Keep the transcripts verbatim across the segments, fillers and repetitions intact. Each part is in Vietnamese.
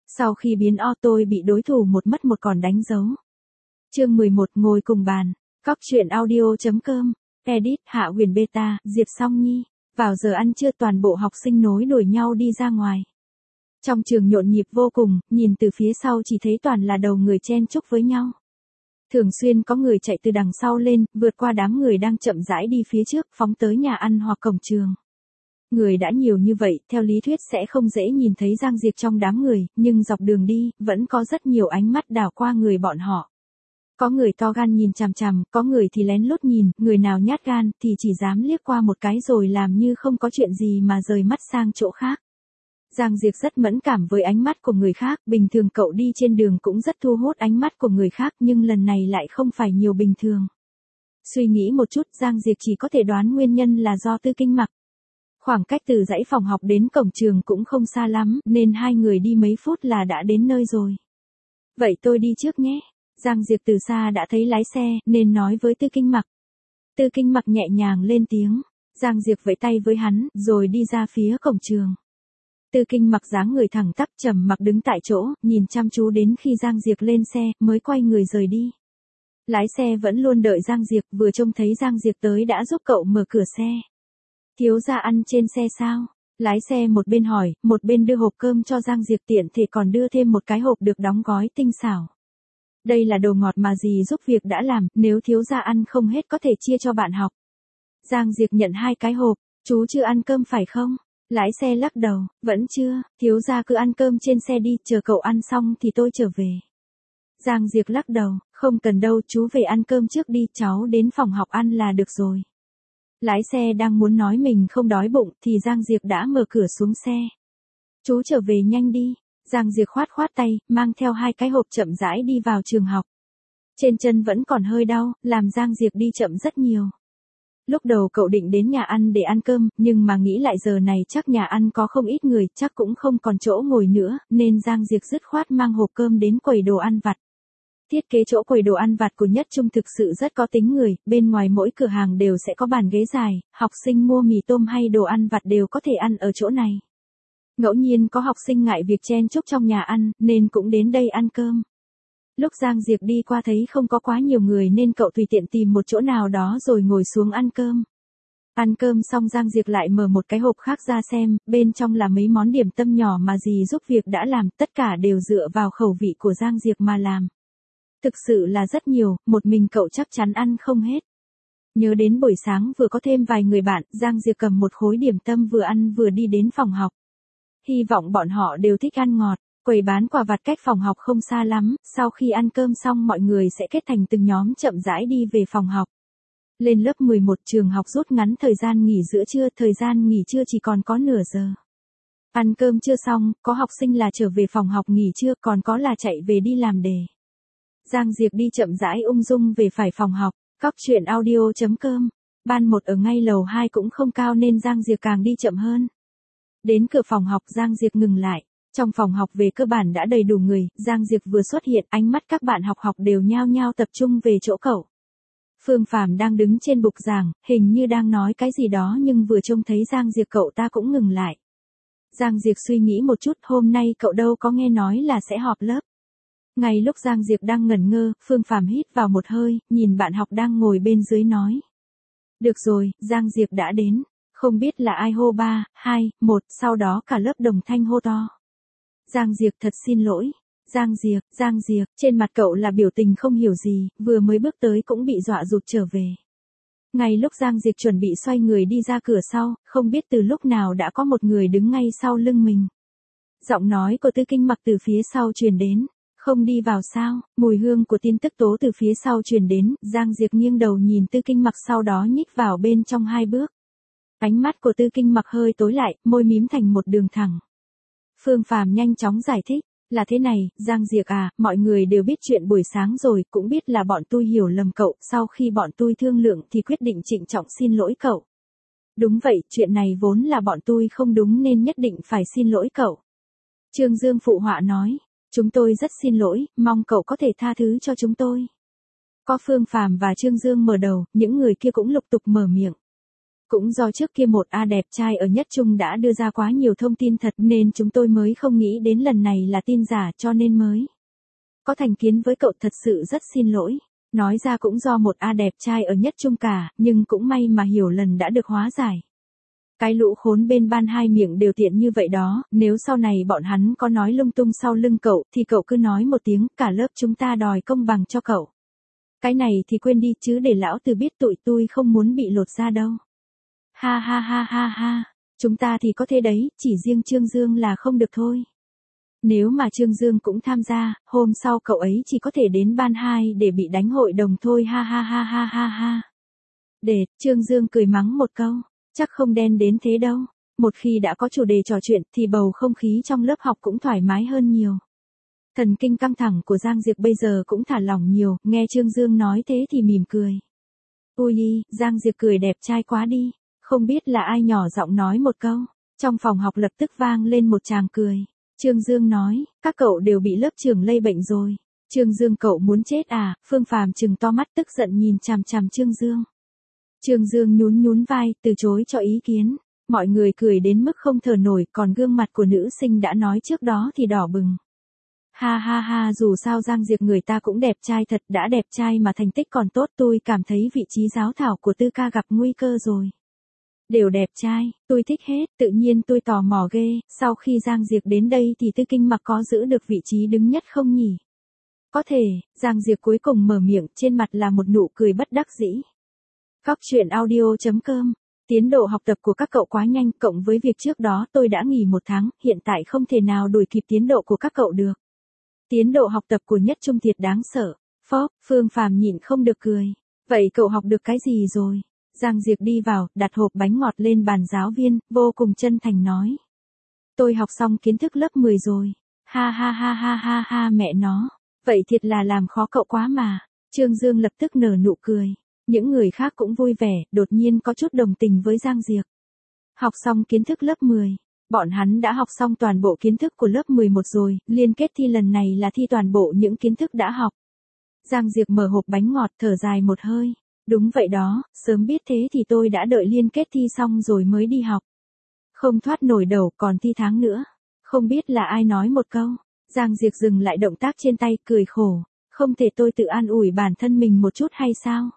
Sau khi biến o tôi bị đối thủ một mất một còn đánh dấu. Chương mười một ngồi cùng bàn. Cóc truyện audio.com. Edit Hạ Huyền Beta, Diệp Song Nhi. Vào giờ ăn trưa toàn bộ học sinh nối đuổi nhau đi ra ngoài. Trong trường nhộn nhịp vô cùng, nhìn từ phía sau chỉ thấy toàn là đầu người chen chúc với nhau. Thường xuyên có người chạy từ đằng sau lên, vượt qua đám người đang chậm rãi đi phía trước, phóng tới nhà ăn hoặc cổng trường. Người đã nhiều như vậy, theo lý thuyết sẽ không dễ nhìn thấy Giang Diệp trong đám người, nhưng dọc đường đi, vẫn có rất nhiều ánh mắt đảo qua người bọn họ. Có người to gan nhìn chằm chằm, có người thì lén lút nhìn, người nào nhát gan thì chỉ dám liếc qua một cái rồi làm như không có chuyện gì mà rời mắt sang chỗ khác. Giang Diệp rất mẫn cảm với ánh mắt của người khác, bình thường cậu đi trên đường cũng rất thu hút ánh mắt của người khác nhưng lần này lại không phải nhiều bình thường. Suy nghĩ một chút Giang Diệp chỉ có thể đoán nguyên nhân là do Tư Kinh Mặc. Khoảng cách từ dãy phòng học đến cổng trường cũng không xa lắm nên hai người đi mấy phút là đã đến nơi rồi. Vậy tôi đi trước nhé. Giang Diệp từ xa đã thấy lái xe nên nói với Tư Kinh Mặc. Tư Kinh Mặc nhẹ nhàng lên tiếng. Giang Diệp vẫy tay với hắn rồi đi ra phía cổng trường. Tư Kinh Mặc dáng người thẳng tắp trầm mặc đứng tại chỗ, nhìn chăm chú đến khi Giang Diệp lên xe, mới quay người rời đi. Lái xe vẫn luôn đợi Giang Diệp, vừa trông thấy Giang Diệp tới đã giúp cậu mở cửa xe. Thiếu gia ăn trên xe sao? Lái xe một bên hỏi, một bên đưa hộp cơm cho Giang Diệp tiện thể còn đưa thêm một cái hộp được đóng gói tinh xảo. Đây là đồ ngọt mà dì giúp việc đã làm, nếu thiếu gia ăn không hết có thể chia cho bạn học. Giang Diệp nhận hai cái hộp, chú chưa ăn cơm phải không? Lái xe lắc đầu, vẫn chưa, thiếu gia cứ ăn cơm trên xe đi, chờ cậu ăn xong thì tôi trở về. Giang Diệp lắc đầu, không cần đâu, chú về ăn cơm trước đi, cháu đến phòng học ăn là được rồi. Lái xe đang muốn nói mình không đói bụng thì Giang Diệp đã mở cửa xuống xe. Chú trở về nhanh đi. Giang Diệp khoát khoát tay, mang theo hai cái hộp chậm rãi đi vào trường học. Trên chân vẫn còn hơi đau, làm Giang Diệp đi chậm rất nhiều. Lúc đầu cậu định đến nhà ăn để ăn cơm, nhưng mà nghĩ lại giờ này chắc nhà ăn có không ít người, chắc cũng không còn chỗ ngồi nữa, nên Giang Diệp dứt khoát mang hộp cơm đến quầy đồ ăn vặt. Thiết kế chỗ quầy đồ ăn vặt của Nhất Trung thực sự rất có tính người, bên ngoài mỗi cửa hàng đều sẽ có bàn ghế dài, học sinh mua mì tôm hay đồ ăn vặt đều có thể ăn ở chỗ này. Ngẫu nhiên có học sinh ngại việc chen chúc trong nhà ăn, nên cũng đến đây ăn cơm. Lúc Giang Diệp đi qua thấy không có quá nhiều người nên cậu tùy tiện tìm một chỗ nào đó rồi ngồi xuống ăn cơm. Ăn cơm xong Giang Diệp lại mở một cái hộp khác ra xem, bên trong là mấy món điểm tâm nhỏ mà dì giúp việc đã làm, tất cả đều dựa vào khẩu vị của Giang Diệp mà làm. Thực sự là rất nhiều, một mình cậu chắc chắn ăn không hết. Nhớ đến buổi sáng vừa có thêm vài người bạn, Giang Diệp cầm một khối điểm tâm vừa ăn vừa đi đến phòng học. Hy vọng bọn họ đều thích ăn ngọt, quầy bán quà vặt cách phòng học không xa lắm, sau khi ăn cơm xong mọi người sẽ kết thành từng nhóm chậm rãi đi về phòng học. Lên lớp mười một trường học rút ngắn thời gian nghỉ giữa trưa, thời gian nghỉ trưa chỉ còn có nửa giờ. Ăn cơm chưa xong, có học sinh là trở về phòng học nghỉ trưa, còn có là chạy về đi làm đề. Giang Diệp đi chậm rãi ung dung về phải phòng học. Cóc truyện audio.com. Ban một ở ngay lầu hai cũng không cao nên Giang Diệp càng đi chậm hơn. Đến cửa phòng học Giang Diệp ngừng lại. Trong phòng học về cơ bản đã đầy đủ người, Giang Diệp vừa xuất hiện, ánh mắt các bạn học học đều nhao nhao tập trung về chỗ cậu. Phương Phàm đang đứng trên bục giảng, hình như đang nói cái gì đó nhưng vừa trông thấy Giang Diệp cậu ta cũng ngừng lại. Giang Diệp suy nghĩ một chút, hôm nay cậu đâu có nghe nói là sẽ họp lớp. Ngay lúc Giang Diệp đang ngẩn ngơ, Phương Phàm hít vào một hơi, nhìn bạn học đang ngồi bên dưới nói. Được rồi, Giang Diệp đã đến. Không biết là ai hô ba, hai, một, sau đó cả lớp đồng thanh hô to. Giang Diệp thật xin lỗi. Giang Diệp, Giang Diệp, trên mặt cậu là biểu tình không hiểu gì, vừa mới bước tới cũng bị dọa rụt trở về. Ngay lúc Giang Diệp chuẩn bị xoay người đi ra cửa sau, không biết từ lúc nào đã có một người đứng ngay sau lưng mình. Giọng nói của Tư Kinh Mặc từ phía sau truyền đến. Không đi vào sao? Mùi hương của tin tức tố từ phía sau truyền đến, Giang Diệp nghiêng đầu nhìn Tư Kinh Mặc sau đó nhích vào bên trong hai bước. Ánh mắt của Tư Kinh Mặc hơi tối lại, môi mím thành một đường thẳng. Phương Phàm nhanh chóng giải thích, là thế này, Giang Diệp à, mọi người đều biết chuyện buổi sáng rồi, cũng biết là bọn tôi hiểu lầm cậu, sau khi bọn tôi thương lượng thì quyết định trịnh trọng xin lỗi cậu. Đúng vậy, chuyện này vốn là bọn tôi không đúng nên nhất định phải xin lỗi cậu. Trương Dương phụ họa nói. Chúng tôi rất xin lỗi, mong cậu có thể tha thứ cho chúng tôi. Có Phương Phàm và Trương Dương mở đầu, những người kia cũng lục tục mở miệng. Cũng do trước kia một A đẹp trai ở Nhất Trung đã đưa ra quá nhiều thông tin thật nên chúng tôi mới không nghĩ đến lần này là tin giả cho nên mới có thành kiến với cậu, thật sự rất xin lỗi. Nói ra cũng do một A đẹp trai ở Nhất Trung cả, nhưng cũng may mà hiểu lần đã được hóa giải. Cái lũ khốn bên ban hai miệng đều tiện như vậy đó, nếu sau này bọn hắn có nói lung tung sau lưng cậu thì cậu cứ nói một tiếng, cả lớp chúng ta đòi công bằng cho cậu. Cái này thì quên đi chứ để lão tử biết tụi tôi không muốn bị lột da đâu. Ha ha ha ha ha, chúng ta thì có thế đấy, chỉ riêng Trương Dương là không được thôi. Nếu mà Trương Dương cũng tham gia, hôm sau cậu ấy chỉ có thể đến ban hai để bị đánh hội đồng thôi, ha ha ha ha ha ha. Để, Trương Dương cười mắng một câu, chắc không đen đến thế đâu. Một khi đã có chủ đề trò chuyện thì bầu không khí trong lớp học cũng thoải mái hơn nhiều. Thần kinh căng thẳng của Giang Diệp bây giờ cũng thả lỏng nhiều, nghe Trương Dương nói thế thì mỉm cười. Ui, Giang Diệp cười đẹp trai quá đi, không biết là ai nhỏ giọng nói một câu, trong phòng học lập tức vang lên một tràng cười. Trương Dương nói, các cậu đều bị lớp trưởng lây bệnh rồi. Trương Dương cậu muốn chết à? Phương Phàm trừng to mắt tức giận nhìn chằm chằm Trương Dương. Trương Dương nhún nhún vai, từ chối cho ý kiến. Mọi người cười đến mức không thở nổi, còn gương mặt của nữ sinh đã nói trước đó thì đỏ bừng. Ha ha ha, dù sao Giang Diệp người ta cũng đẹp trai thật, đã đẹp trai mà thành tích còn tốt, tôi cảm thấy vị trí giáo thảo của Tư ca gặp nguy cơ rồi. Đều đẹp trai, tôi thích hết, tự nhiên tôi tò mò ghê, sau khi Giang Diệp đến đây thì Tư Kinh Mặc có giữ được vị trí đứng nhất không nhỉ? Có thể, Giang Diệp cuối cùng mở miệng, trên mặt là một nụ cười bất đắc dĩ. Cóc truyện audio chấm com. Tiến độ học tập của các cậu quá nhanh, cộng với việc trước đó tôi đã nghỉ một tháng, hiện tại không thể nào đuổi kịp tiến độ của các cậu được. Tiến độ học tập của Nhất Trung thiệt đáng sợ. Phóp, Phương Phàm nhịn không được cười. Vậy cậu học được cái gì rồi? Giang Diệp đi vào, đặt hộp bánh ngọt lên bàn giáo viên, vô cùng chân thành nói. Tôi học xong kiến thức lớp mười rồi. Ha ha ha ha ha ha mẹ nó. Vậy thiệt là làm khó cậu quá mà. Trương Dương lập tức nở nụ cười. Những người khác cũng vui vẻ, đột nhiên có chút đồng tình với Giang Diệp. Học xong kiến thức lớp mười. Bọn hắn đã học xong toàn bộ kiến thức của lớp mười một rồi, liên kết thi lần này là thi toàn bộ những kiến thức đã học. Giang Diệp mở hộp bánh ngọt thở dài một hơi. Đúng vậy đó, sớm biết thế thì tôi đã đợi liên kết thi xong rồi mới đi học. Không thoát nổi đầu còn thi tháng nữa. Không biết là ai nói một câu. Giang Diệp dừng lại động tác trên tay, cười khổ. Không thể tôi tự an ủi bản thân mình một chút hay sao?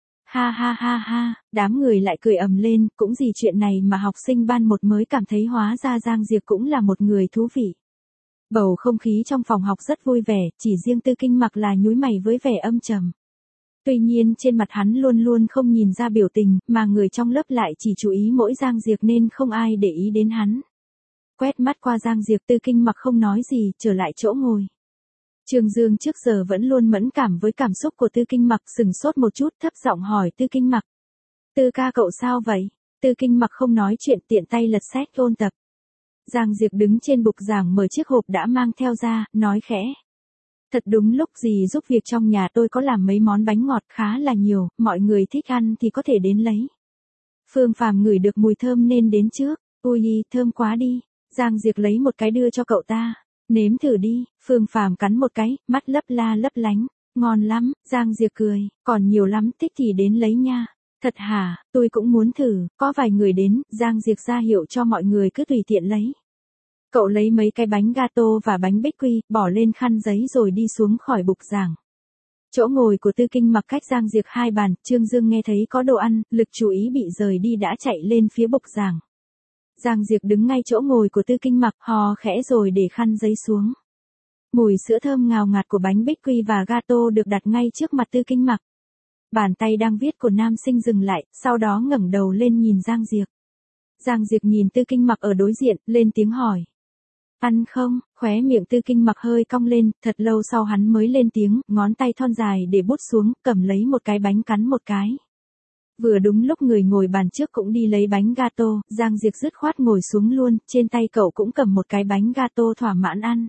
Ha ha ha ha, đám người lại cười ầm lên, cũng gì chuyện này mà học sinh ban một mới cảm thấy hóa ra Giang Diệp cũng là một người thú vị. Bầu không khí trong phòng học rất vui vẻ, chỉ riêng Tư Kinh Mặc là nhúi mày với vẻ âm trầm. Tuy nhiên trên mặt hắn luôn luôn không nhìn ra biểu tình, mà người trong lớp lại chỉ chú ý mỗi Giang Diệp nên không ai để ý đến hắn. Quét mắt qua Giang Diệp, Tư Kinh Mặc không nói gì, trở lại chỗ ngồi. Trương Dương trước giờ vẫn luôn mẫn cảm với cảm xúc của Tư Kinh Mặc, sừng sốt một chút, thấp giọng hỏi Tư Kinh Mặc. Tư ca cậu sao vậy? Tư Kinh Mặc không nói chuyện, tiện tay lật sách ôn tập. Giang Diệp đứng trên bục giảng mở chiếc hộp đã mang theo ra, nói khẽ. Thật đúng lúc gì giúp việc trong nhà tôi có làm mấy món bánh ngọt khá là nhiều, mọi người thích ăn thì có thể đến lấy. Phương Phàm ngửi được mùi thơm nên đến trước. Ui, thơm quá đi. Giang Diệp lấy một cái đưa cho cậu ta. Nếm thử đi. Phương Phàm cắn một cái, mắt lấp la lấp lánh. Ngon lắm. Giang Diệp cười. Còn nhiều lắm, thích thì đến lấy nha. Thật hả? Tôi cũng muốn thử. Có vài người đến, Giang Diệp ra hiệu cho mọi người cứ tùy tiện lấy. Cậu lấy mấy cái bánh gato và bánh bích quy, bỏ lên khăn giấy rồi đi xuống khỏi bục giảng. Chỗ ngồi của Tư Kinh Mặc cách Giang Diệp hai bàn, Trương Dương nghe thấy có đồ ăn, lực chú ý bị rời đi đã chạy lên phía bục giảng. Giang Diệp đứng ngay chỗ ngồi của Tư Kinh Mặc, hò khẽ rồi để khăn giấy xuống. Mùi sữa thơm ngào ngạt của bánh bích quy và gato được đặt ngay trước mặt Tư Kinh Mặc. Bàn tay đang viết của nam sinh dừng lại, sau đó ngẩng đầu lên nhìn Giang Diệp. Giang Diệp nhìn Tư Kinh Mặc ở đối diện, lên tiếng hỏi. Ăn không? Khóe miệng Tư Kinh Mặc hơi cong lên, thật lâu sau hắn mới lên tiếng, ngón tay thon dài để bút xuống, cầm lấy một cái bánh cắn một cái. Vừa đúng lúc người ngồi bàn trước cũng đi lấy bánh gato, Giang Diệp dứt khoát ngồi xuống luôn, trên tay cậu cũng cầm một cái bánh gato thỏa mãn ăn.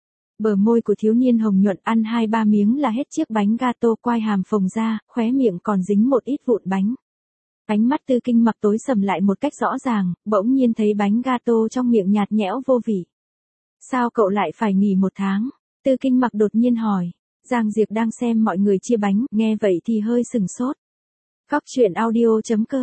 Bờ môi của thiếu niên hồng nhuận, ăn hai ba miếng là hết chiếc bánh gato, quai hàm phồng ra, khóe miệng còn dính một ít vụn bánh. Ánh mắt Tư Kinh Mặc tối sầm lại một cách rõ ràng, bỗng nhiên thấy bánh gato trong miệng nhạt nhẽo vô vị. Sao cậu lại phải nghỉ một tháng? Tư Kinh Mặc đột nhiên hỏi. Giang Diệp đang xem mọi người chia bánh, nghe vậy thì hơi sừng sốt. Cóc truyện audio chấm com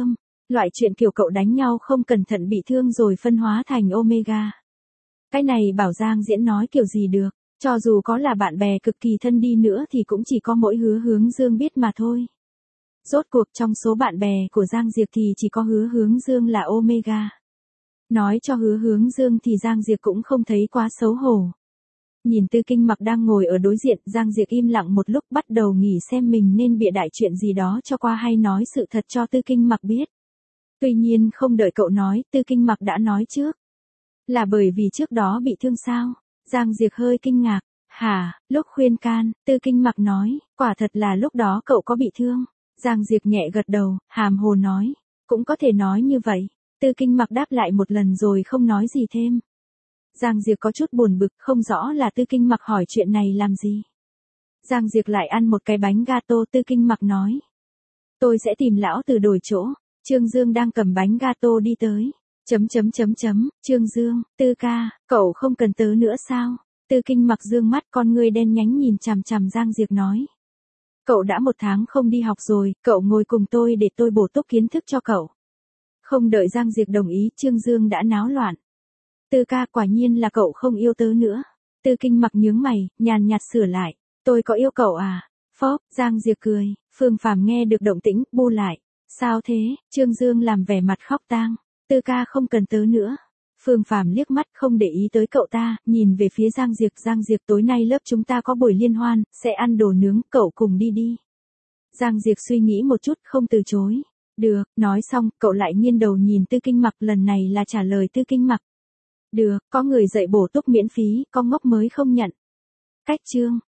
Loại chuyện kiểu cậu đánh nhau không cẩn thận bị thương rồi phân hóa thành Omega. Cái này bảo Giang Diễn nói kiểu gì được, cho dù có là bạn bè cực kỳ thân đi nữa thì cũng chỉ có mỗi Hứa Hướng Dương biết mà thôi. Rốt cuộc trong số bạn bè của Giang Diệp thì chỉ có Hứa Hướng Dương là Omega. Nói cho Hứa Hướng Dương thì Giang Diệp cũng không thấy quá xấu hổ. Nhìn Tư Kinh Mặc đang ngồi ở đối diện, Giang Diệp im lặng một lúc bắt đầu nghĩ xem mình nên bịa đại chuyện gì đó cho qua hay nói sự thật cho Tư Kinh Mặc biết. Tuy nhiên không đợi cậu nói, Tư Kinh Mặc đã nói trước. Là bởi vì trước đó bị thương sao? Giang Diệp hơi kinh ngạc. Hả, lúc khuyên can, Tư Kinh Mặc nói, quả thật là lúc đó cậu có bị thương. Giang Diệp nhẹ gật đầu, hàm hồ nói, cũng có thể nói như vậy. Tư Kinh Mặc đáp lại một lần rồi không nói gì thêm. Giang Diệp có chút buồn bực, không rõ là Tư Kinh Mặc hỏi chuyện này làm gì. Giang Diệp lại ăn một cái bánh gato. Tư Kinh Mặc nói, tôi sẽ tìm lão từ đổi chỗ. Trương Dương đang cầm bánh gato đi tới. Chấm chấm chấm chấm, Trương Dương, Tư ca, cậu không cần tớ nữa sao? Tư Kinh Mặc dương mắt, con ngươi đen nhánh nhìn chằm chằm Giang Diệp nói. Cậu đã một tháng không đi học rồi, cậu ngồi cùng tôi để tôi bổ túc kiến thức cho cậu. Không đợi Giang Diệp đồng ý, Trương Dương đã náo loạn. Tư ca, quả nhiên là cậu không yêu tớ nữa. Tư Kinh Mặc nhướng mày, nhàn nhạt sửa lại. Tôi có yêu cậu à? Phóp, Giang Diệp cười. Phương Phàm nghe được động tĩnh, bu lại. Sao thế? Trương Dương làm vẻ mặt khóc tang. Tư ca không cần tớ nữa. Phương Phàm liếc mắt không để ý tới cậu ta, nhìn về phía Giang Diệp. Giang Diệp, tối nay lớp chúng ta có buổi liên hoan, sẽ ăn đồ nướng, cậu cùng đi đi. Giang Diệp suy nghĩ một chút, không từ chối. Được, nói xong, cậu lại nghiêng đầu nhìn Tư Kinh Mặc, lần này là trả lời Tư Kinh Mặc. Được, có người dạy bổ túc miễn phí, con ngốc mới không nhận. Cách chương.